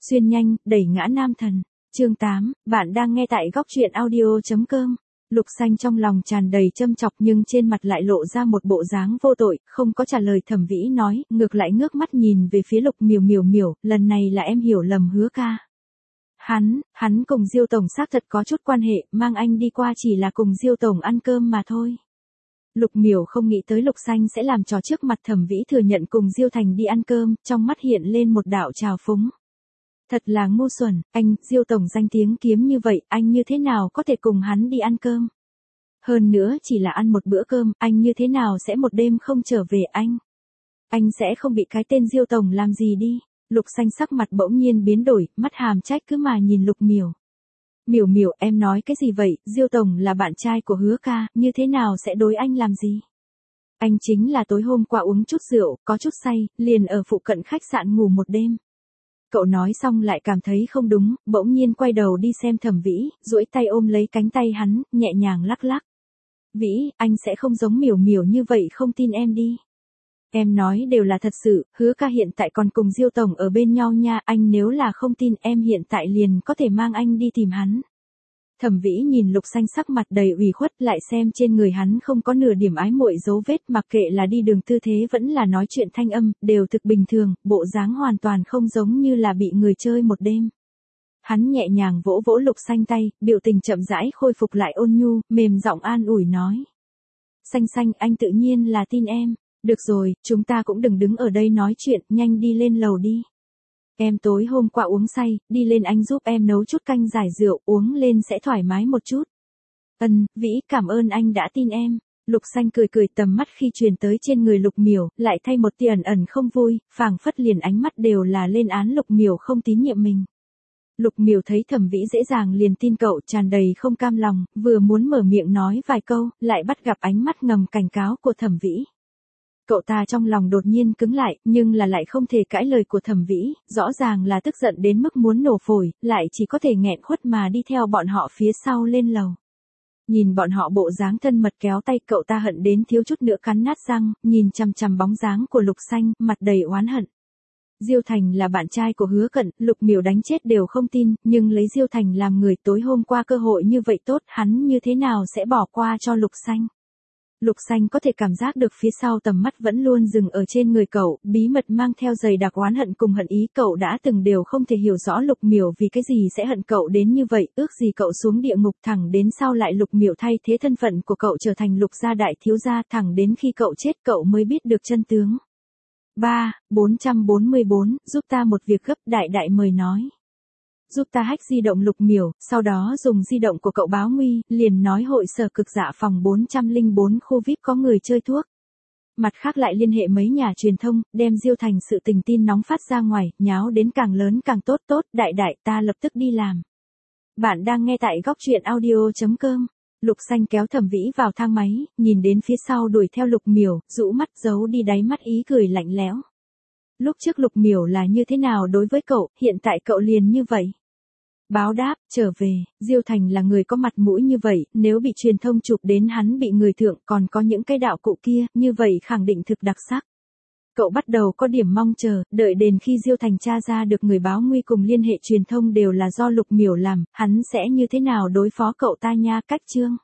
Xuyên nhanh, đẩy ngã nam thần. Chương 8, bạn đang nghe tại góc truyện audio.com. Lục Xanh trong lòng tràn đầy châm chọc nhưng trên mặt lại lộ ra một bộ dáng vô tội, không có trả lời Thẩm Vĩ nói, ngược lại ngước mắt nhìn về phía Lục Miểu Miểu, lần này là em hiểu lầm Hứa ca. Hắn cùng Diêu tổng xác thật có chút quan hệ, mang anh đi qua chỉ là cùng Diêu tổng ăn cơm mà thôi. Lục Miểu không nghĩ tới Lục Xanh sẽ làm trò trước mặt Thẩm Vĩ thừa nhận cùng Diêu Thành đi ăn cơm, trong mắt hiện lên một đạo trào phúng. Thật là ngu xuẩn, anh, Diêu tổng danh tiếng kiếm như vậy, anh như thế nào có thể cùng hắn đi ăn cơm? Hơn nữa chỉ là ăn một bữa cơm, anh như thế nào sẽ một đêm không trở về anh? Anh sẽ không bị cái tên Diêu tổng làm gì đi? Lục Xanh sắc mặt bỗng nhiên biến đổi, mắt hàm trách cứ mà nhìn Lục Miểu. Miểu, em nói cái gì vậy, Diêu tổng là bạn trai của Hứa ca, như thế nào sẽ đối anh làm gì? Anh chính là tối hôm qua uống chút rượu, có chút say, liền ở phụ cận khách sạn ngủ một đêm. Cậu nói xong lại cảm thấy không đúng, bỗng nhiên quay đầu đi xem Thẩm Vĩ, duỗi tay ôm lấy cánh tay hắn, nhẹ nhàng lắc lắc. Vĩ, anh sẽ không giống Miểu như vậy không tin em đi. Em nói đều là thật sự, Hứa ca hiện tại còn cùng Diêu tổng ở bên nhau nha, anh nếu là không tin em hiện tại liền có thể mang anh đi tìm hắn. Thẩm Vĩ nhìn Lục Xanh sắc mặt đầy ủy khuất, lại xem trên người hắn không có nửa điểm ái muội dấu vết, mặc kệ là đi đường tư thế vẫn là nói chuyện thanh âm, đều thực bình thường, bộ dáng hoàn toàn không giống như là bị người chơi một đêm. Hắn nhẹ nhàng vỗ vỗ Lục Xanh tay, biểu tình chậm rãi khôi phục lại ôn nhu, mềm giọng an ủi nói. Xanh, anh tự nhiên là tin em. Được rồi, chúng ta cũng đừng đứng ở đây nói chuyện, nhanh đi lên lầu đi. Em tối hôm qua uống say, đi lên anh giúp em nấu chút canh giải rượu, uống lên sẽ thoải mái một chút. Vĩ, cảm ơn anh đã tin em. Lục Xanh cười tầm mắt khi truyền tới trên người Lục Miểu, lại thay một tia ẩn không vui, phảng phất liền ánh mắt đều là lên án Lục Miểu không tín nhiệm mình. Lục Miểu thấy Thẩm Vĩ dễ dàng liền tin cậu, tràn đầy không cam lòng, vừa muốn mở miệng nói vài câu, lại bắt gặp ánh mắt ngầm cảnh cáo của Thẩm Vĩ. Cậu ta trong lòng đột nhiên cứng lại, nhưng là lại không thể cãi lời của Thẩm Vĩ, rõ ràng là tức giận đến mức muốn nổ phổi, lại chỉ có thể nghẹn khuất mà đi theo bọn họ phía sau lên lầu. Nhìn bọn họ bộ dáng thân mật kéo tay, cậu ta hận đến thiếu chút nữa cắn nát răng, nhìn chằm bóng dáng của Lục Xanh, mặt đầy oán hận. Diêu Thành là bạn trai của Hứa Cận, Lục Miểu đánh chết đều không tin, nhưng lấy Diêu Thành làm người, tối hôm qua cơ hội như vậy tốt, hắn như thế nào sẽ bỏ qua cho Lục Xanh? Lục Xanh có thể cảm giác được phía sau tầm mắt vẫn luôn dừng ở trên người cậu, bí mật mang theo dày đặc oán hận cùng hận ý, cậu đã từng đều không thể hiểu rõ Lục Miểu vì cái gì sẽ hận cậu đến như vậy, ước gì cậu xuống địa ngục, thẳng đến sau lại Lục Miểu thay thế thân phận của cậu trở thành Lục gia đại thiếu gia, thẳng đến khi cậu chết cậu mới biết được chân tướng. 444, giúp ta một việc gấp, đại mời nói. Giúp ta hack di động Lục Miểu, sau đó dùng di động của cậu báo nguy, liền nói hội sở cực dạ phòng 404 khu VIP có người chơi thuốc. Mặt khác lại liên hệ mấy nhà truyền thông, đem Diêu Thành sự tình tin nóng phát ra ngoài, nháo đến càng lớn càng tốt, đại ta lập tức đi làm. Bạn đang nghe tại góc truyện audio.com. Lục Xanh kéo Thẩm Vĩ vào thang máy, nhìn đến phía sau đuổi theo Lục Miểu, rũ mắt giấu đi đáy mắt ý cười lạnh lẽo. Lúc trước Lục Miểu là như thế nào đối với cậu, hiện tại cậu liền như vậy. Báo đáp, trở về, Diêu Thành là người có mặt mũi như vậy, nếu bị truyền thông chụp đến hắn bị người thượng, còn có những cái đạo cụ kia, như vậy khẳng định thực đặc sắc. Cậu bắt đầu có điểm mong chờ, đợi đến khi Diêu Thành tra ra được người báo nguy cùng liên hệ truyền thông đều là do Lục Miểu làm, hắn sẽ như thế nào đối phó cậu ta nha, cách chương.